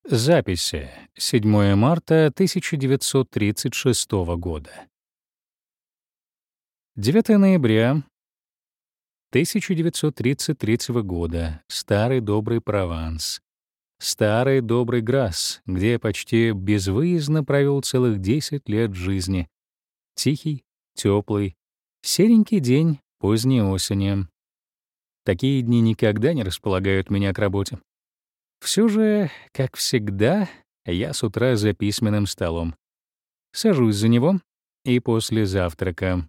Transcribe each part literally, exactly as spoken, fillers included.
Записи. седьмое марта тысяча девятьсот тридцать шестого года. девятое ноября тысяча девятьсот тридцать третьего года. Старый добрый Прованс. Старый добрый Грасс, где я почти безвыездно провел целых десять лет жизни. Тихий, теплый, серенький день поздней осени. Такие дни никогда не располагают меня к работе. Все же, как всегда, я с утра за письменным столом. Сажусь за него и после завтрака.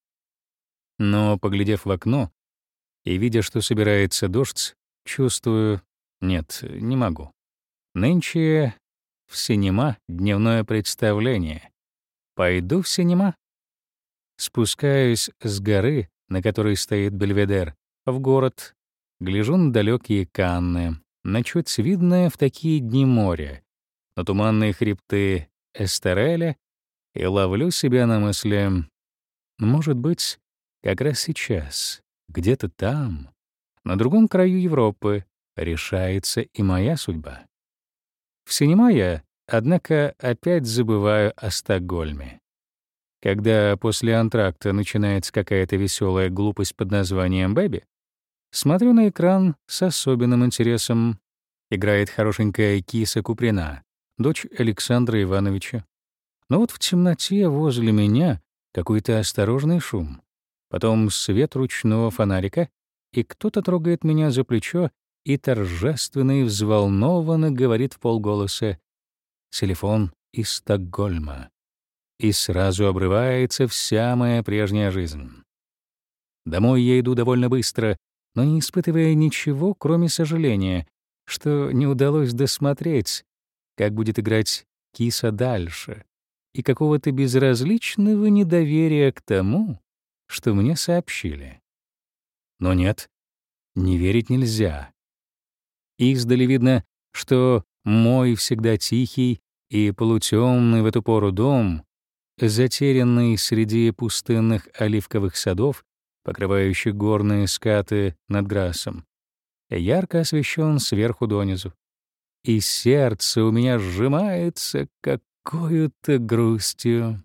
Но, поглядев в окно и видя, что собирается дождь, чувствую: нет, не могу. Нынче в синема дневное представление. Пойду в синема. Спускаюсь с горы, на которой стоит Бельведер, в город, гляжу на далекие Канны, на чуть видное в такие дни море, на туманные хребты Эстереля, и ловлю себя на мысли: может быть, как раз сейчас, где-то там, на другом краю Европы, решается и моя судьба. В синема я, однако, опять забываю о Стокгольме. Когда после антракта начинается какая-то веселая глупость под названием «Бэби», смотрю на экран с особенным интересом. Играет хорошенькая Киса Куприна, дочь Александра Ивановича. Но вот в темноте возле меня какой-то осторожный шум. Потом свет ручного фонарика, и кто-то трогает меня за плечо и торжественно и взволнованно говорит вполголоса: «Телефон из Стокгольма». И сразу обрывается вся моя прежняя жизнь. Домой я иду довольно быстро, но не испытывая ничего, кроме сожаления, что не удалось досмотреть, как будет играть Киса дальше, и какого-то безразличного недоверия к тому, что мне сообщили. Но нет, не верить нельзя. Издали видно, что мой всегда тихий и полутемный в эту пору дом, затерянный среди пустынных оливковых садов, покрывающих горные скаты над Грассом, ярко освещен сверху донизу. И сердце у меня сжимается какою-то грустью.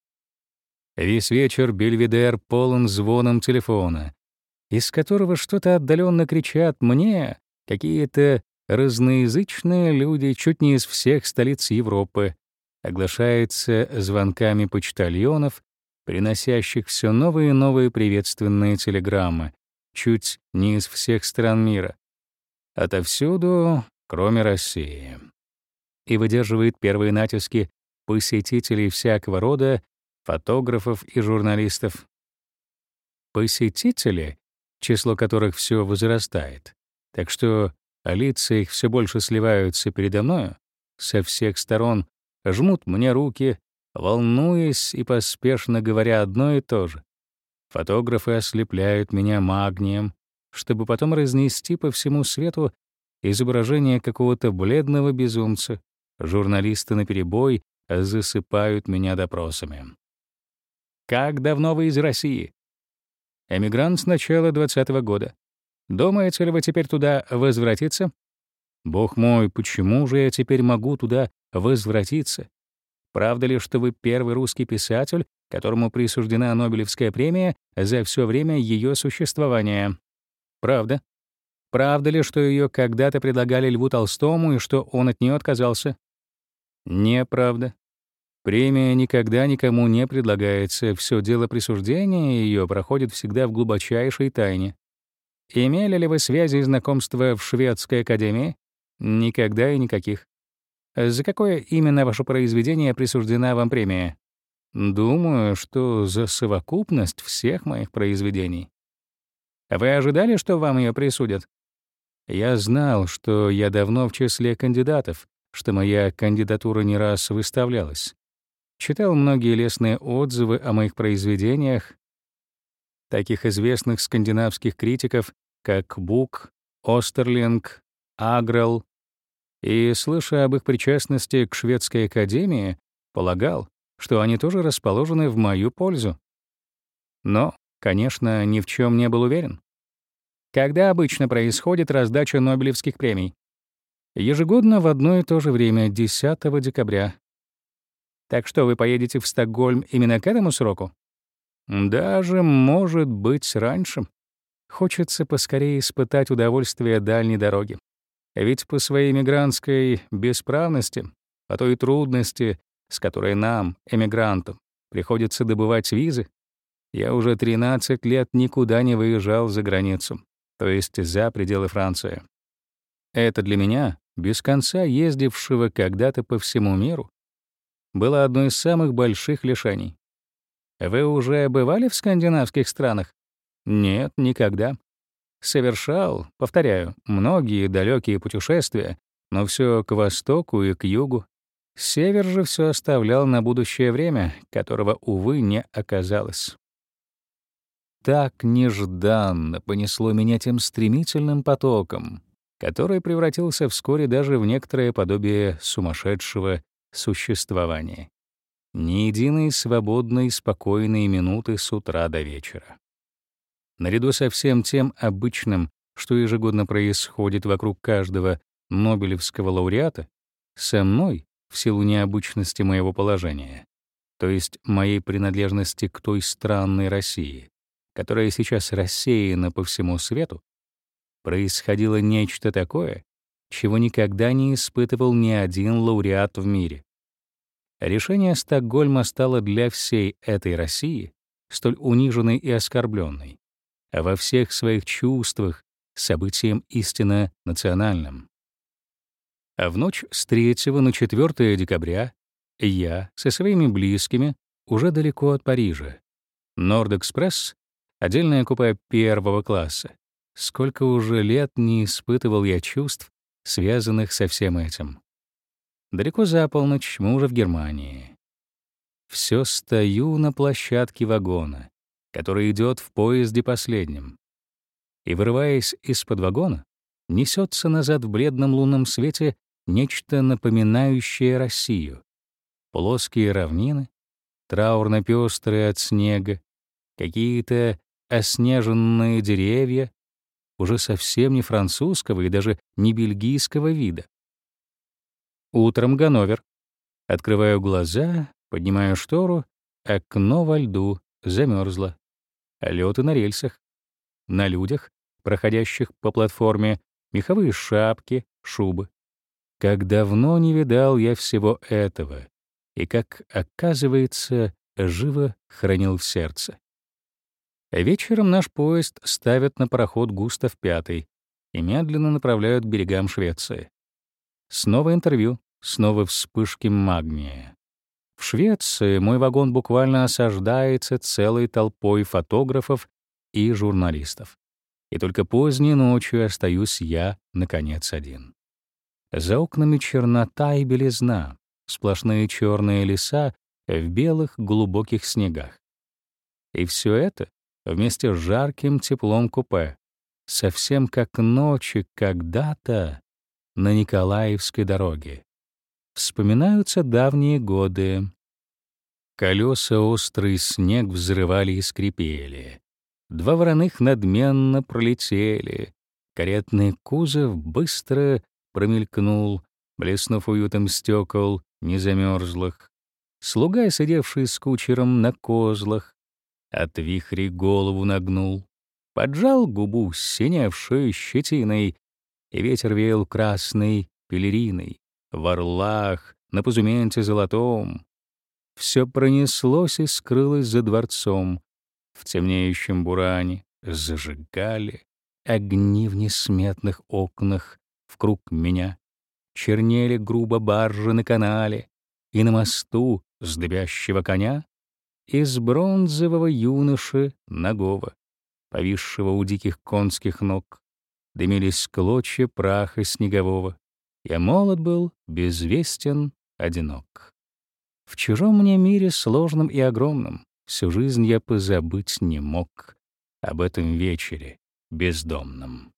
Весь вечер Бельведер полон звоном телефона, из которого что-то отдаленно кричат мне какие-то разноязычные люди чуть не из всех столиц Европы, оглашается звонками почтальонов, приносящих все новые и новые приветственные телеграммы, чуть не из всех стран мира. Отовсюду, кроме России. И выдерживает первые натиски посетителей всякого рода, фотографов и журналистов. Посетители, число которых все возрастает, так что лица их все больше сливаются передо мною, со всех сторон жмут мне руки, волнуясь и поспешно говоря одно и то же. Фотографы ослепляют меня магнием, чтобы потом разнести по всему свету изображение какого-то бледного безумца. Журналисты наперебой засыпают меня допросами. «Как давно вы из России?» «Эмигрант с начала двадцатого года. Думаете ли вы теперь туда возвратиться?» «Бог мой, почему же я теперь могу туда возвратиться? Правда ли, что вы первый русский писатель, которому присуждена Нобелевская премия за все время ее существования?» «Правда». «Правда ли, что ее когда-то предлагали Льву Толстому и что он от нее отказался?» «Неправда. Премия никогда никому не предлагается, все дело присуждения ее проходит всегда в глубочайшей тайне». «Имели ли вы связи и знакомства в Шведской академии?» «Никогда и никаких». «За какое именно ваше произведение присуждена вам премия?» «Думаю, что за совокупность всех моих произведений». «Вы ожидали, что вам ее присудят?» «Я знал, что я давно в числе кандидатов, что моя кандидатура не раз выставлялась. Читал многие лестные отзывы о моих произведениях, таких известных скандинавских критиков, как Бук, Остерлинг, Агрел, и, слыша об их причастности к Шведской академии, полагал, что они тоже расположены в мою пользу. Но, конечно, ни в чем не был уверен. Когда обычно происходит раздача Нобелевских премий? Ежегодно в одно и то же время, десятого декабря. Так что вы поедете в Стокгольм именно к этому сроку? Даже, может быть, раньше. Хочется поскорее испытать удовольствие дальней дороги. Ведь по своей мигрантской бесправности, по той трудности, с которой нам, эмигрантам, приходится добывать визы, я уже тринадцать лет никуда не выезжал за границу, то есть за пределы Франции. Это для меня, без конца ездившего когда-то по всему миру, было одно из самых больших лишений. Вы уже бывали в скандинавских странах? Нет, никогда. Совершал, повторяю, многие далекие путешествия, но все к востоку и к югу. Север же все оставлял на будущее время, которого, увы, не оказалось. Так нежданно понесло меня тем стремительным потоком, который превратился вскоре даже в некоторое подобие сумасшедшего существования. Ни единой свободной, спокойной минуты с утра до вечера. Наряду со всем тем обычным, что ежегодно происходит вокруг каждого Нобелевского лауреата, со мной, в силу необычности моего положения, то есть моей принадлежности к той странной России, которая сейчас рассеяна по всему свету, происходило нечто такое, чего никогда не испытывал ни один лауреат в мире. Решение Стокгольма стало для всей этой России столь униженной и оскорбленной, а во всех своих чувствах событием истинно национальным. А в ночь с третьего на четвёртое декабря я со своими близкими уже далеко от Парижа. Норд-экспресс — отдельное купе первого класса. Сколько уже лет не испытывал я чувств, связанных со всем этим. Далеко за полночь мы уже в Германии. Всё стою на площадке вагона, который идёт в поезде последним. И, вырываясь из-под вагона, несётся назад в бледном лунном свете нечто напоминающее Россию. Плоские равнины, траурно-пёстрые от снега, какие-то оснеженные деревья, уже совсем не французского и даже не бельгийского вида. Утром Ганновер. Открываю глаза, поднимаю штору, окно во льду, замерзло. Лёд на рельсах. На людях, проходящих по платформе, меховые шапки, шубы. Как давно не видал я всего этого, и, как оказывается, живо хранил в сердце. Вечером наш поезд ставят на пароход «Густав пятый» и медленно направляют к берегам Швеции. Снова интервью, снова вспышки магния. В Швеции мой вагон буквально осаждается целой толпой фотографов и журналистов. И только поздней ночью остаюсь я, наконец, один. За окнами чернота и белизна, сплошные черные леса в белых глубоких снегах. И все это вместе с жарким теплом купе, совсем как ночи когда-то на Николаевской дороге. Вспоминаются давние годы. Колеса острый снег взрывали и скрипели. Два вороных надменно пролетели. Каретный кузов быстро промелькнул, блеснув уютом стекол незамерзлых. Слуга, сидевший с кучером на козлах, от вихрей голову нагнул, поджал губу, синевшую щетиной, и ветер веял красной пелериной. В орлах, на позументе золотом все пронеслось и скрылось за дворцом. В темнеющем буране зажигали огни в несметных окнах вкруг меня. Чернели грубо баржи на канале, и на мосту с дыбящего коня из бронзового юноши нагого, повисшего у диких конских ног, дымились клочья праха снегового. Я молод был, безвестен, одинок. В чужом мне мире сложном и огромном всю жизнь я позабыть не мог об этом вечере бездомном.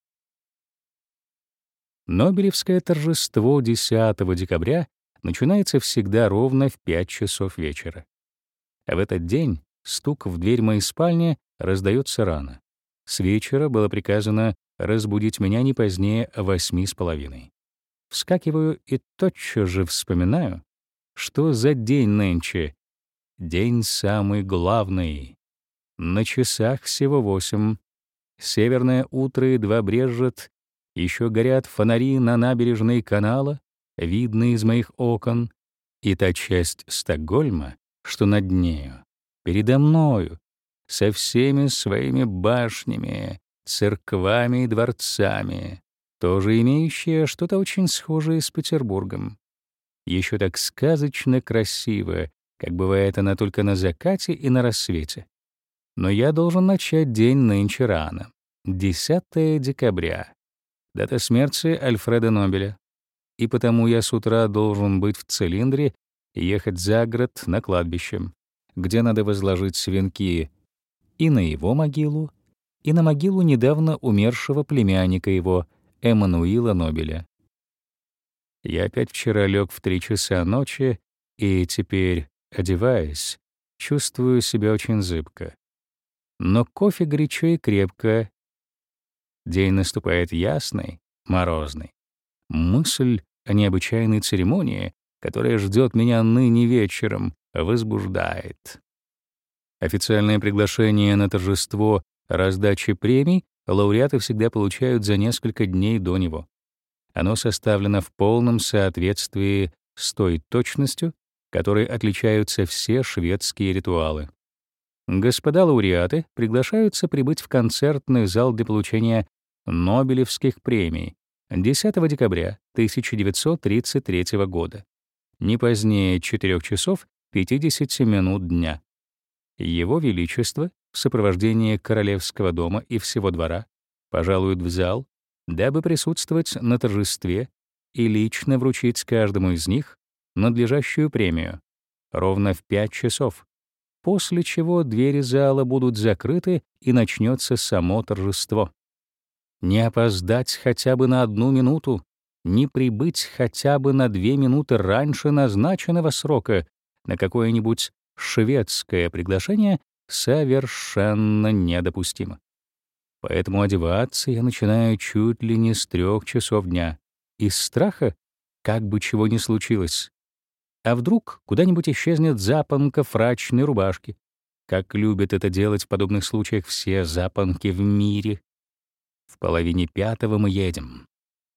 Нобелевское торжество десятого декабря начинается всегда ровно в пять часов вечера. А в этот день стук в дверь моей спальни раздается рано. С вечера было приказано разбудить меня не позднее восьми с половиной. Вскакиваю и тотчас же вспоминаю, что за день нынче. День самый главный. На часах всего восемь. Северное утро едва брежет, еще горят фонари на набережной канала, видно из моих окон, и та часть Стокгольма, что над нею, передо мною, со всеми своими башнями, церквами и дворцами, тоже имеющая что-то очень схожее с Петербургом. Еще так сказочно красиво, как бывает она только на закате и на рассвете. Но я должен начать день нынче рано. десятое декабря. Дата смерти Альфреда Нобеля. И потому я с утра должен быть в цилиндре и ехать за город на кладбище, где надо возложить венки и на его могилу, и на могилу недавно умершего племянника его, Эммануила Нобеля. Я опять вчера лег в три часа ночи, и теперь, одеваясь, чувствую себя очень зыбко. Но кофе горячо и крепко. День наступает ясный, морозный. Мысль о необычайной церемонии, которая ждет меня ныне вечером, возбуждает. Официальное приглашение на торжество раздачи премий лауреаты всегда получают за несколько дней до него. Оно составлено в полном соответствии с той точностью, которой отличаются все шведские ритуалы. Господа лауреаты приглашаются прибыть в концертный зал для получения Нобелевских премий десятого декабря тысяча девятьсот тридцать третьего года, не позднее четырёх часов пятидесяти минут дня. Его Величество в сопровождении Королевского дома и всего двора пожалуют в зал, дабы присутствовать на торжестве и лично вручить каждому из них надлежащую премию ровно в пять часов, после чего двери зала будут закрыты и начнется само торжество. Не опоздать хотя бы на одну минуту, не прибыть хотя бы на две минуты раньше назначенного срока на какое-нибудь шведское приглашение совершенно недопустимо. Поэтому одеваться я начинаю чуть ли не с трех часов дня, из страха, как бы чего ни случилось. А вдруг куда-нибудь исчезнет запонка фрачной рубашки, как любят это делать в подобных случаях все запонки в мире. В половине пятого мы едем.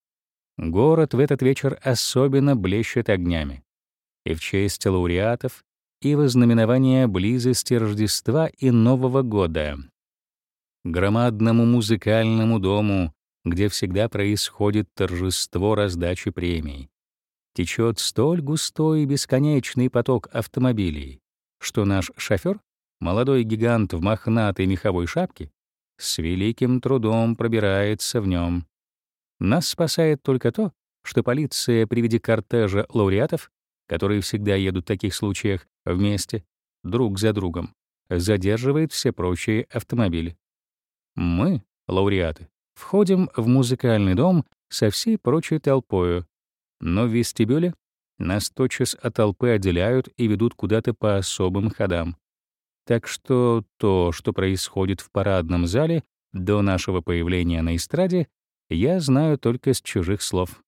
Город в этот вечер особенно блещет огнями. И в честь лауреатов, и во знаменование близости Рождества и Нового года. Громадному музыкальному дому, где всегда происходит торжество раздачи премий, течет столь густой и бесконечный поток автомобилей, что наш шофёр, молодой гигант в мохнатой меховой шапке, с великим трудом пробирается в нем. Нас спасает только то, что полиция при виде кортежа лауреатов, которые всегда едут в таких случаях вместе, друг за другом, задерживает все прочие автомобили. Мы, лауреаты, входим в музыкальный дом со всей прочей толпою, но в вестибюле нас тотчас от толпы отделяют и ведут куда-то по особым ходам. Так что то, что происходит в парадном зале до нашего появления на эстраде, я знаю только с чужих слов.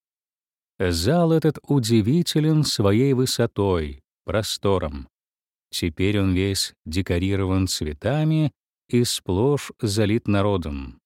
Зал этот удивителен своей высотой, простором. Теперь он весь декорирован цветами и сплошь залит народом.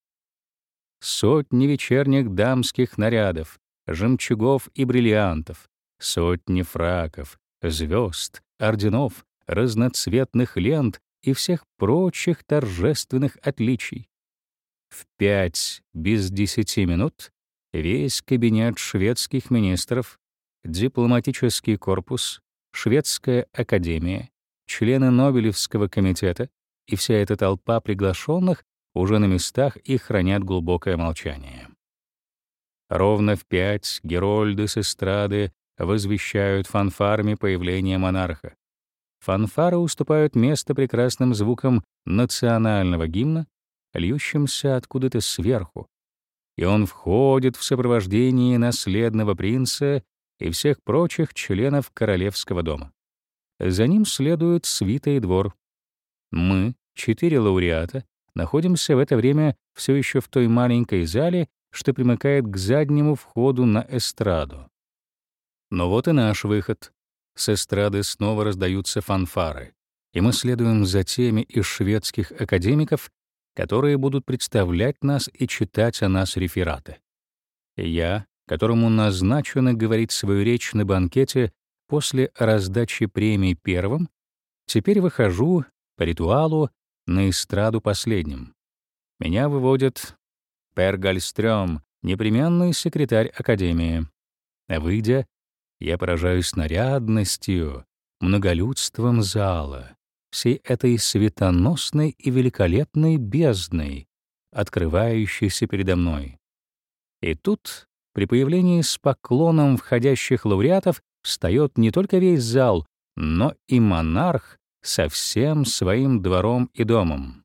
Сотни вечерних дамских нарядов, жемчугов и бриллиантов, сотни фраков, звезд, орденов, разноцветных лент и всех прочих торжественных отличий. В пять без десяти минут весь кабинет шведских министров, дипломатический корпус, шведская академия, члены Нобелевского комитета и вся эта толпа приглашенных уже на местах и хранят глубокое молчание. Ровно в пять герольды с эстрады возвещают фанфарами появление монарха. Фанфары уступают место прекрасным звукам национального гимна, льющимся откуда-то сверху, и он входит в сопровождении наследного принца и всех прочих членов королевского дома. За ним следует свита и двор. Мы, четыре лауреата, находимся в это время все еще в той маленькой зале, что примыкает к заднему входу на эстраду. Но вот и наш выход. С эстрады снова раздаются фанфары, и мы следуем за теми из шведских академиков, которые будут представлять нас и читать о нас рефераты. И я, которому назначено говорить свою речь на банкете после раздачи премий первым, теперь выхожу по ритуалу на эстраду последним. Меня выводит Пер Гальстрём, непременный секретарь академии. А выйдя, я поражаюсь нарядностью, многолюдством зала, всей этой светоносной и великолепной бездной, открывающейся передо мной. И тут, при появлении с поклоном входящих лауреатов, встает не только весь зал, но и монарх со всем своим двором и домом.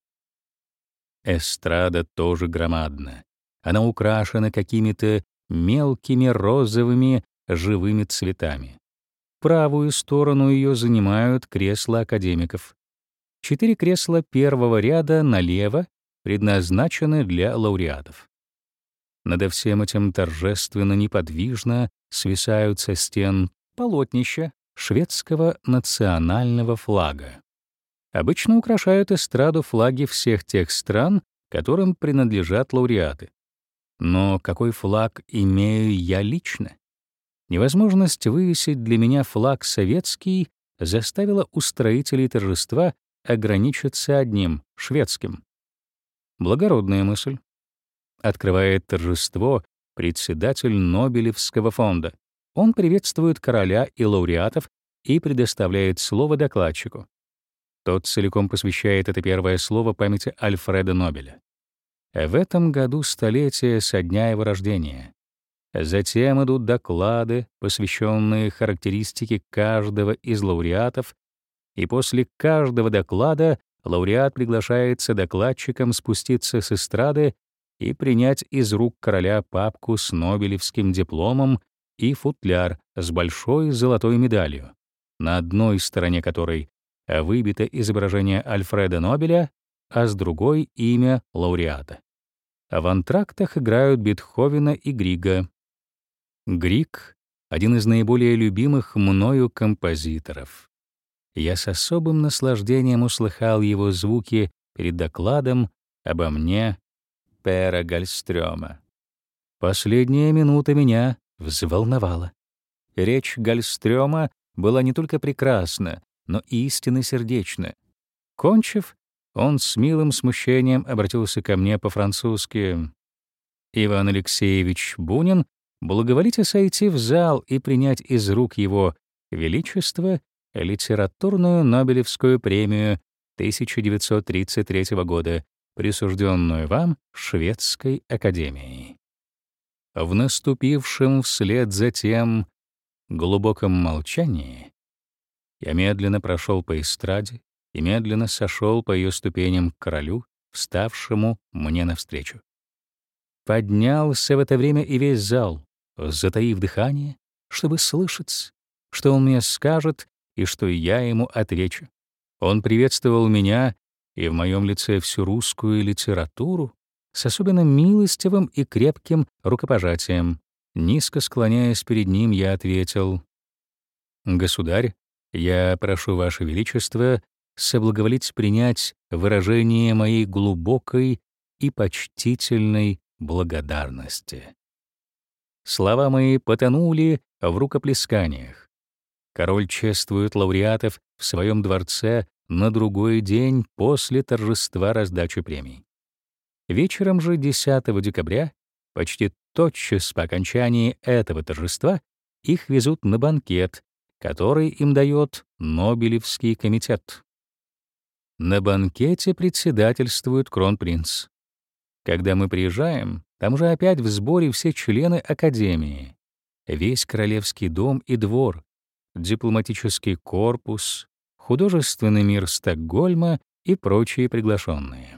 Эстрада тоже громадна. Она украшена какими-то мелкими розовыми живыми цветами. Правую сторону ее занимают кресла академиков. Четыре кресла первого ряда налево предназначены для лауреатов. Надо всем этим торжественно неподвижно свисают со стен полотнища шведского национального флага. Обычно украшают эстраду флаги всех тех стран, которым принадлежат лауреаты. Но какой флаг имею я лично? Невозможность вывесить для меня флаг советский заставила устроителей торжества ограничиться одним — шведским. Благородная мысль. Открывает торжество председатель Нобелевского фонда. Он приветствует короля и лауреатов и предоставляет слово докладчику. Тот целиком посвящает это первое слово памяти Альфреда Нобеля. В этом году столетие со дня его рождения. Затем идут доклады, посвященные характеристике каждого из лауреатов, и после каждого доклада лауреат приглашается докладчиком спуститься с эстрады и принять из рук короля папку с нобелевским дипломом и футляр с большой золотой медалью, на одной стороне которой выбито изображение Альфреда Нобеля, а с другой — имя лауреата. В антрактах играют Бетховена и Грига. Григ — один из наиболее любимых мною композиторов. Я с особым наслаждением услыхал его звуки перед докладом обо мне Пера Гальстрёма. Последняя минута меня взволновала. Речь Гальстрёма была не только прекрасна, но истинно сердечна. Кончив, он с милым смущением обратился ко мне по-французски. «Иван Алексеевич Бунин, благоволите сойти в зал и принять из рук его величества литературную Нобелевскую премию тысяча девятьсот тридцать третьего года, присужденную вам Шведской академией». В наступившем вслед за тем глубоком молчании я медленно прошел по эстраде и медленно сошел по ее ступеням к королю, вставшему мне навстречу. Поднялся в это время и весь зал, затаив дыхание, чтобы слышать, что он мне скажет и что я ему отвечу. Он приветствовал меня и в моем лице всю русскую литературу с особенно милостивым и крепким рукопожатием. Низко склоняясь перед ним, я ответил: «Государь, я прошу Ваше Величество соблаговолить принять выражение моей глубокой и почтительной благодарности». Слова мои потонули в рукоплесканиях. Король чествует лауреатов в своем дворце на другой день после торжества раздачи премий. Вечером же десятого декабря, почти тотчас по окончании этого торжества, их везут на банкет, который им дает Нобелевский комитет. На банкете председательствует кронпринц. Когда мы приезжаем, там уже опять в сборе все члены академии, весь королевский дом и двор, дипломатический корпус, художественный мир Стокгольма и прочие приглашенные.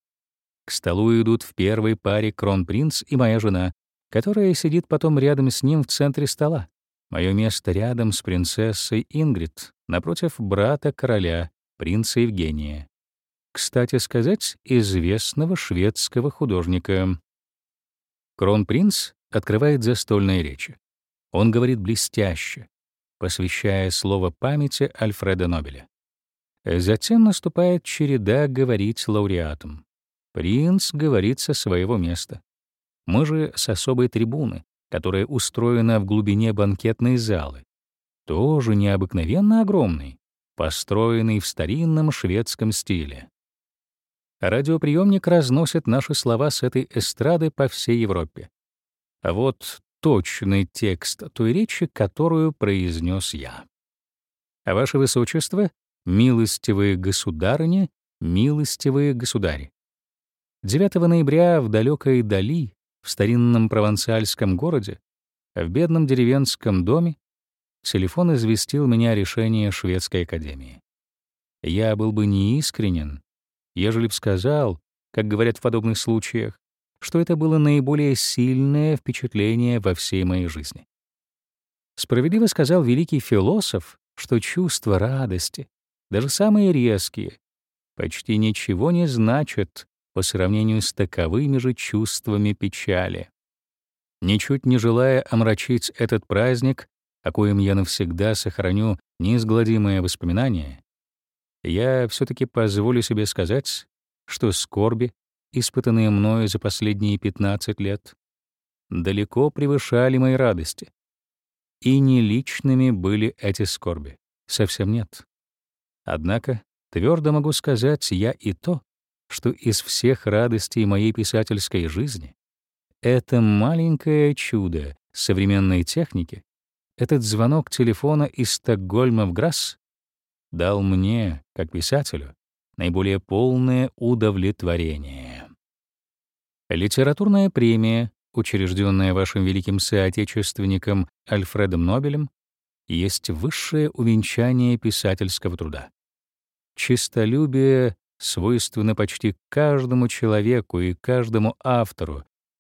К столу идут в первой паре кронпринц и моя жена, которая сидит потом рядом с ним в центре стола. Мое место рядом с принцессой Ингрид, напротив брата короля, принца Евгения. Кстати сказать, известного шведского художника. Кронпринц открывает застольные речи. Он говорит блестяще, посвящая слово памяти Альфреда Нобеля. Затем наступает череда говорить лауреатам. Принц говорит со своего места. Мы же с особой трибуны, которая устроена в глубине банкетной залы, тоже необыкновенно огромной, построенной в старинном шведском стиле. Радиоприемник разносит наши слова с этой эстрады по всей Европе. А вот точный текст той речи, которую произнес я. Ваше Высочество, милостивые государыни, милостивые государи. девятого ноября в далекой дали, в старинном провансальском городе, в бедном деревенском доме, телефон известил меня о решении Шведской академии. Я был бы неискренен, ежели б сказал, как говорят в подобных случаях, что это было наиболее сильное впечатление во всей моей жизни. Справедливо сказал великий философ, что чувства радости, даже самые резкие, почти ничего не значат по сравнению с таковыми же чувствами печали. Ничуть не желая омрачить этот праздник, о коем я навсегда сохраню неизгладимое воспоминание, я все-таки позволю себе сказать, что скорби, испытанные мною за последние пятнадцать лет, далеко превышали мои радости. И не личными были эти скорби, совсем нет. Однако твердо могу сказать я и то, что из всех радостей моей писательской жизни это маленькое чудо современной техники, этот звонок телефона из Стокгольма в Грасс, дал мне, как писателю, наиболее полное удовлетворение. Литературная премия, учрежденная вашим великим соотечественником Альфредом Нобелем, есть высшее увенчание писательского труда. Честолюбие свойственно почти каждому человеку и каждому автору.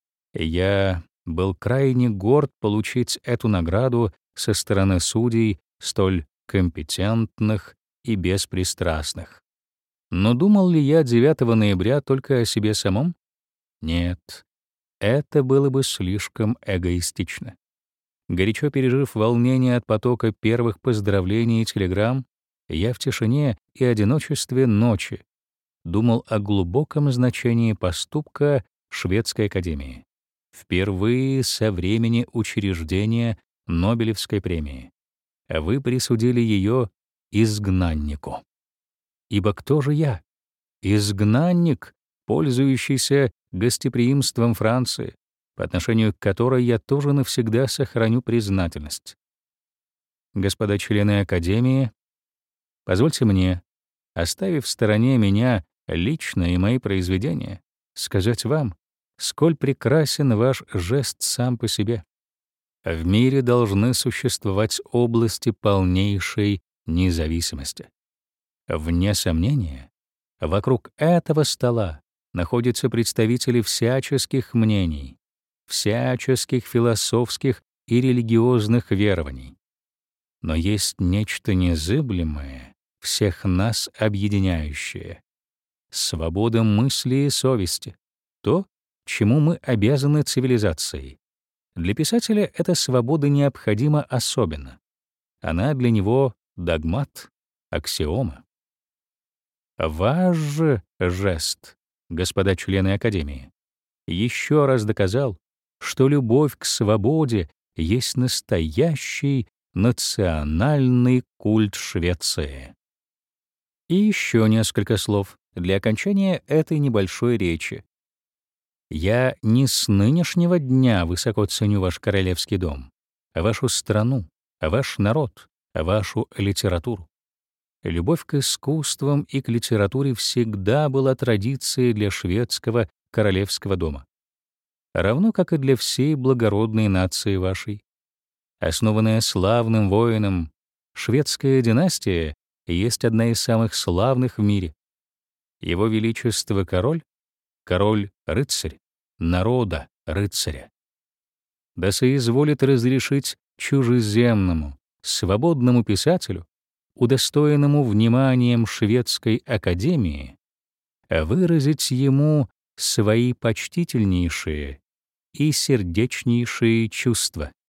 Я был крайне горд получить эту награду со стороны судей, столь компетентных и беспристрастных. Но думал ли я девятого ноября только о себе самом? Нет, это было бы слишком эгоистично. Горячо пережив волнение от потока первых поздравлений и телеграмм, я в тишине и одиночестве ночи думал о глубоком значении поступка Шведской академии. Впервые со времени учреждения Нобелевской премии. Вы присудили ее изгнаннику. Ибо кто же я? Изгнанник, пользующийся гостеприимством Франции, по отношению к которой я тоже навсегда сохраню признательность. Господа члены Академии, позвольте мне, оставив в стороне меня лично и мои произведения, сказать вам, сколь прекрасен ваш жест сам по себе. В мире должны существовать области полнейшей независимости. Вне сомнения, вокруг этого стола находятся представители всяческих мнений, всяческих философских и религиозных верований. Но есть нечто незыблемое, всех нас объединяющее — свобода мысли и совести, то, чему мы обязаны цивилизацией. Для писателя эта свобода необходима особенно. Она для него догмат, аксиома. Ваш же жест, господа члены Академии, еще раз доказал, что любовь к свободе есть настоящий национальный культ Швеции. И еще несколько слов для окончания этой небольшой речи. Я не с нынешнего дня высоко ценю ваш королевский дом, вашу страну, ваш народ, вашу литературу. Любовь к искусствам и к литературе всегда была традицией для шведского королевского дома, равно как и для всей благородной нации вашей. Основанная славным воином, шведская династия есть одна из самых славных в мире. Его Величество король король-рыцарь, народа рыцаря. Да соизволит разрешить чужеземному, свободному писателю, удостоенному вниманием Шведской академии, выразить ему свои почтительнейшие и сердечнейшие чувства.